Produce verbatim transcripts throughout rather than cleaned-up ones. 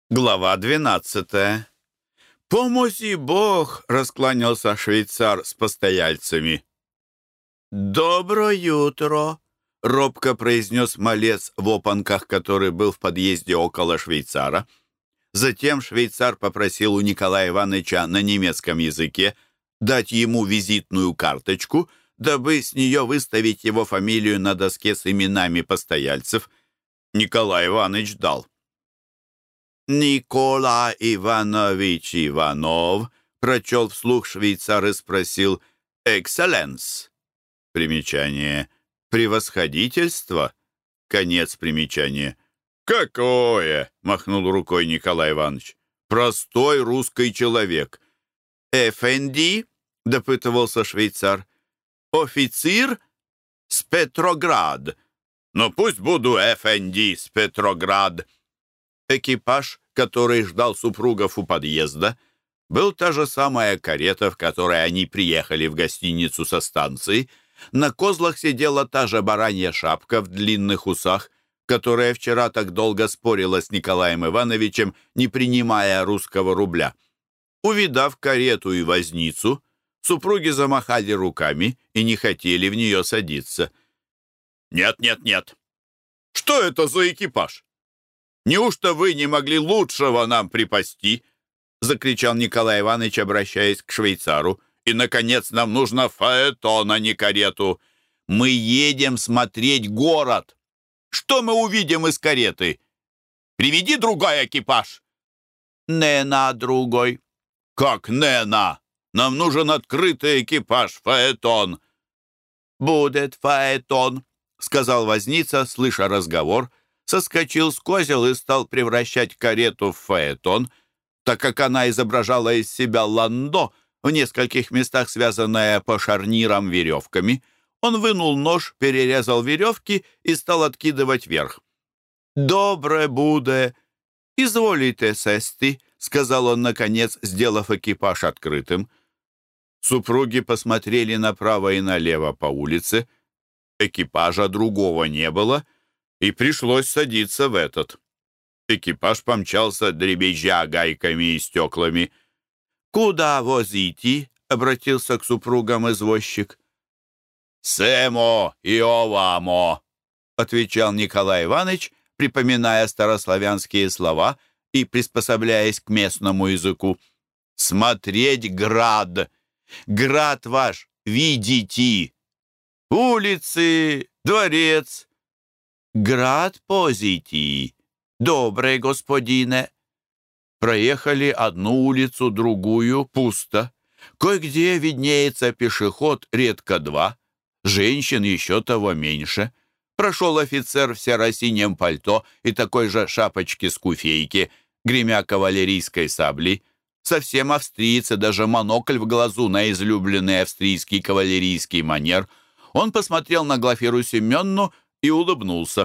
Глава двенадцатая. «Помози Бог!» — раскланялся швейцар с постояльцами. «Доброе утро!» — робко произнес малец в опанках, который был в подъезде около швейцара. Затем швейцар попросил у Николая Ивановича на немецком языке дать ему визитную карточку, дабы с нее выставить его фамилию на доске с именами постояльцев. Николай Иванович дал. «Никола Иванович Иванов», — прочел вслух швейцар и спросил «Экселленс». Примечание «Превосходительство». Конец примечания. «Какое?» — махнул рукой Николай Иванович. «Простой русский человек». «Эфенди?» — допытывался швейцар. «Офицер с Петроград». «Ну пусть буду Эфенди с Петроград». Экипаж, который ждал супругов у подъезда, был та же самая карета, в которой они приехали в гостиницу со станции. На козлах сидела та же баранья шапка в длинных усах, которая вчера так долго спорила с Николаем Ивановичем, не принимая русского рубля. Увидав карету и возницу, супруги замахали руками и не хотели в нее садиться. «Нет, нет, нет! Что это за экипаж? Неужто вы не могли лучшего нам припасти?» — закричал Николай Иванович, обращаясь к швейцару. «И, наконец, нам нужно фаэтон, а не карету. Мы едем смотреть город. Что мы увидим из кареты? Приведи другой экипаж». «Не на другой». «Как не на? Нам нужен открытый экипаж, фаэтон». «Будет фаэтон», — сказал возница, слыша разговор, соскочил с козел и стал превращать карету в фаэтон, так как она изображала из себя ландо, в нескольких местах связанное по шарнирам веревками. Он вынул нож, перерезал веревки и стал откидывать вверх. «Добре буде! Изволите сести», — сказал он, наконец, сделав экипаж открытым. Супруги посмотрели направо и налево по улице. Экипажа другого не было, и пришлось садиться в этот. Экипаж помчался, дребезжа гайками и стеклами. «Куда возите?» — обратился к супругам извозчик. «Семо и овамо», — отвечал Николай Иванович, припоминая старославянские слова и приспособляясь к местному языку. «Смотреть град! Град ваш видите! Улицы, дворец!» «Град позити, добрый господине». Проехали одну улицу, другую, пусто. Кое-где виднеется пешеход, редко два. Женщин еще того меньше. Прошел офицер в серо-синем пальто и такой же шапочке-скуфейке, гремя кавалерийской саблей. Совсем австриец, и даже монокль в глазу на излюбленный австрийский кавалерийский манер. Он посмотрел на Глафиру Семенну и улыбнулся.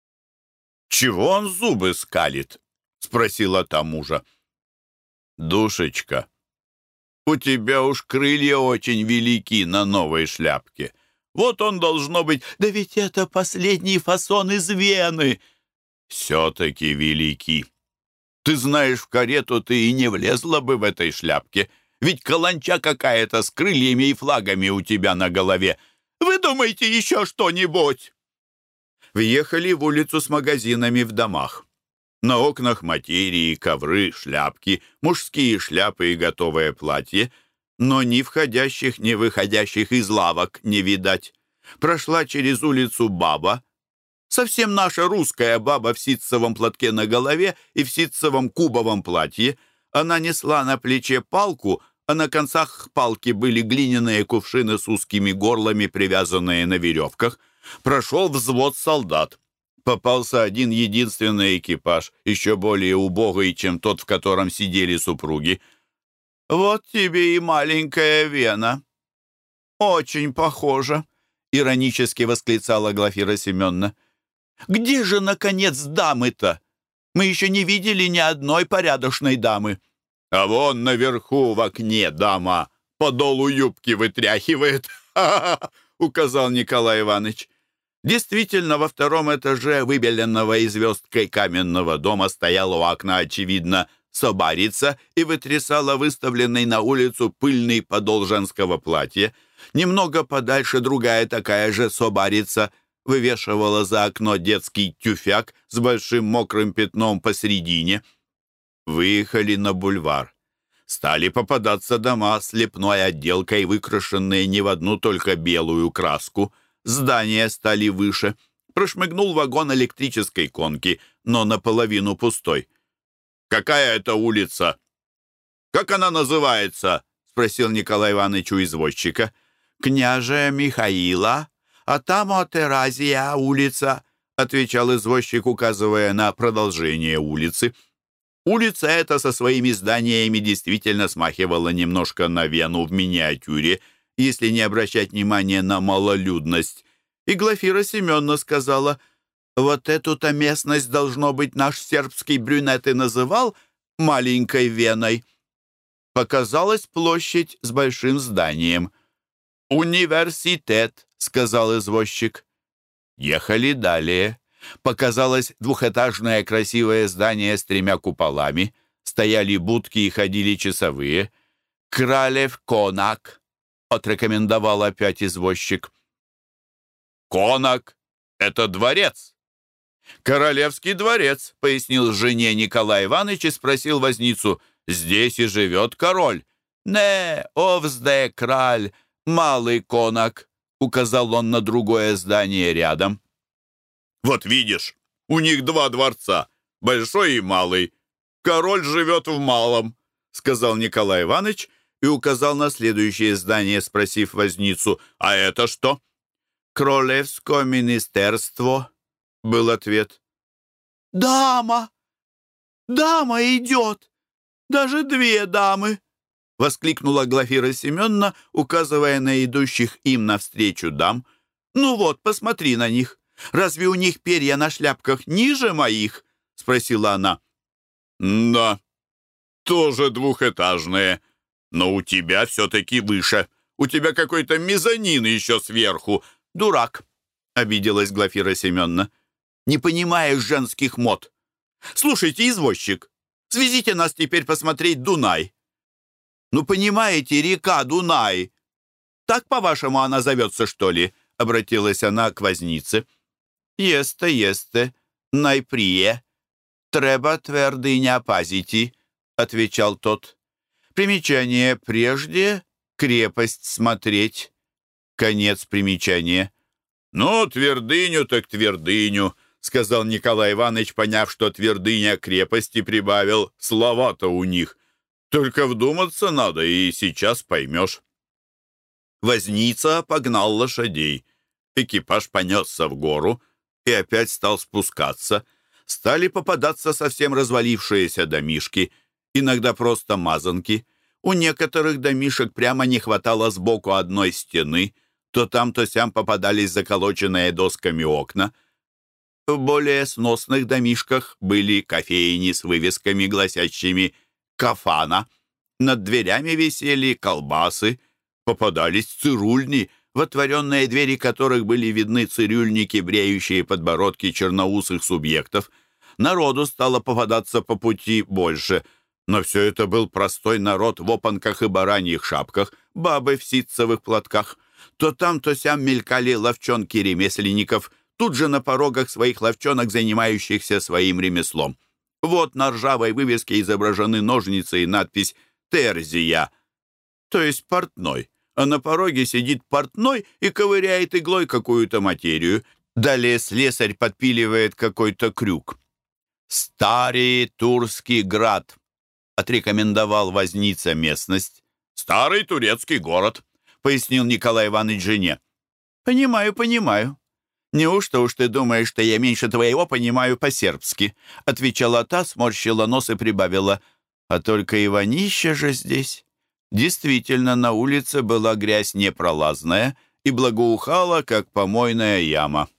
«Чего он зубы скалит?» — спросила та мужа. «Душечка, у тебя уж крылья очень велики на новой шляпке. Вот он должно быть... Да ведь это последний фасон из Вены!» «Все-таки велики. Ты знаешь, в карету ты и не влезла бы в этой шляпке, ведь каланча какая-то с крыльями и флагами у тебя на голове. Вы думаете еще что-нибудь?» Въехали в улицу с магазинами в домах. На окнах материи, ковры, шляпки, мужские шляпы и готовое платье, но ни входящих, ни выходящих из лавок не видать. Прошла через улицу баба, совсем наша русская баба в ситцевом платке на голове и в ситцевом кубовом платье. Она несла на плече палку, а на концах палки были глиняные кувшины с узкими горлами, привязанные на веревках. Прошел взвод солдат. Попался один единственный экипаж, еще более убогий, чем тот, в котором сидели супруги. «Вот тебе и маленькая Вена. Очень похоже», — иронически восклицала Глафира Семеновна. «Где же, наконец, дамы-то? Мы еще не видели ни одной порядочной дамы». «А вон наверху в окне дама подолу юбки вытряхивает», — указал Николай Иванович. Действительно, во втором этаже выбеленного и звездкой каменного дома стояла у окна, очевидно, собарица и вытрясала выставленный на улицу пыльный подол женского платья. Немного подальше другая такая же собарица вывешивала за окно детский тюфяк с большим мокрым пятном посередине. Выехали на бульвар. Стали попадаться дома с лепной отделкой, выкрашенные не в одну только белую краску. Здания стали выше. Прошмыгнул вагон электрической конки, но наполовину пустой. «Какая это улица? Как она называется?» — спросил Николай Иванович у извозчика. «Княже Михаила, а там Отеразия улица», — отвечал извозчик, указывая на продолжение улицы. Улица эта со своими зданиями действительно смахивала немножко на Вену в миниатюре, если не обращать внимания на малолюдность. И Глафира Семеновна сказала: «Вот эту-то местность, должно быть, наш сербский брюнет и называл маленькой Веной». Показалась площадь с большим зданием. «Университет», — сказал извозчик. Ехали далее. Показалось двухэтажное красивое здание с тремя куполами. Стояли будки и ходили часовые. «Кралев Конак», — отрекомендовал опять извозчик. «Конак — это дворец». «Королевский дворец», — пояснил жене Николай Иванович и спросил возницу: «Здесь и живет король?» «Не, овзде краль, малый конак», — указал он на другое здание рядом. «Вот видишь, у них два дворца, большой и малый. Король живет в малом», — сказал Николай Иванович и указал на следующее здание, спросив возницу: «А это что?» «Королевское министерство», — был ответ. «Дама! Дама идет! Даже две дамы!» — воскликнула Глафира Семеновна, указывая на идущих им навстречу дам. «Ну вот, посмотри на них. Разве у них перья на шляпках ниже моих?» — спросила она. «Да, тоже двухэтажные, но у тебя все-таки выше. У тебя какой-то мезонин еще сверху». «Дурак!» — обиделась Глафира Семеновна. «Не понимаешь женских мод. Слушайте, извозчик, свезите нас теперь посмотреть Дунай». «Ну, понимаете, река Дунай. Так, по-вашему, она зовется, что ли?» — обратилась она к вознице. «Есте, есте, найприе. Треба твердыня пазити», — отвечал тот. Примечание: прежде крепость смотреть. Конец примечания. «Ну, твердыню так твердыню», — сказал Николай Иванович, поняв, что твердыня крепости, прибавил: «Слова-то у них. Только вдуматься надо, и сейчас поймешь». Возница погнал лошадей. Экипаж понесся в гору и опять стал спускаться. Стали попадаться совсем развалившиеся домишки, иногда просто мазанки. У некоторых домишек прямо не хватало сбоку одной стены, то там, то сям попадались заколоченные досками окна. В более сносных домишках были кофейни с вывесками, гласящими «Кафана». Над дверями висели колбасы, попадались цирульни, в отворенные двери которых были видны цирюльники, бреющие подбородки черноусых субъектов. Народу стало попадаться по пути больше, но все это был простой народ в опанках и бараньих шапках, бабы в ситцевых платках. То там, то сям мелькали ловчонки ремесленников, тут же на порогах своих ловчонок, занимающихся своим ремеслом. Вот на ржавой вывеске изображены ножницы и надпись «Терзия», то есть портной, а на пороге сидит портной и ковыряет иглой какую-то материю. Далее слесарь подпиливает какой-то крюк. «Старый Турский град», — отрекомендовал возница местность. «Старый турецкий город», — пояснил Николай Иванович жене. «Понимаю, понимаю. Неужто уж ты думаешь, что я меньше твоего понимаю по-сербски?» — отвечала та, сморщила нос и прибавила: «А только Иванища же здесь». Действительно, на улице была грязь непролазная и благоухала, как помойная яма.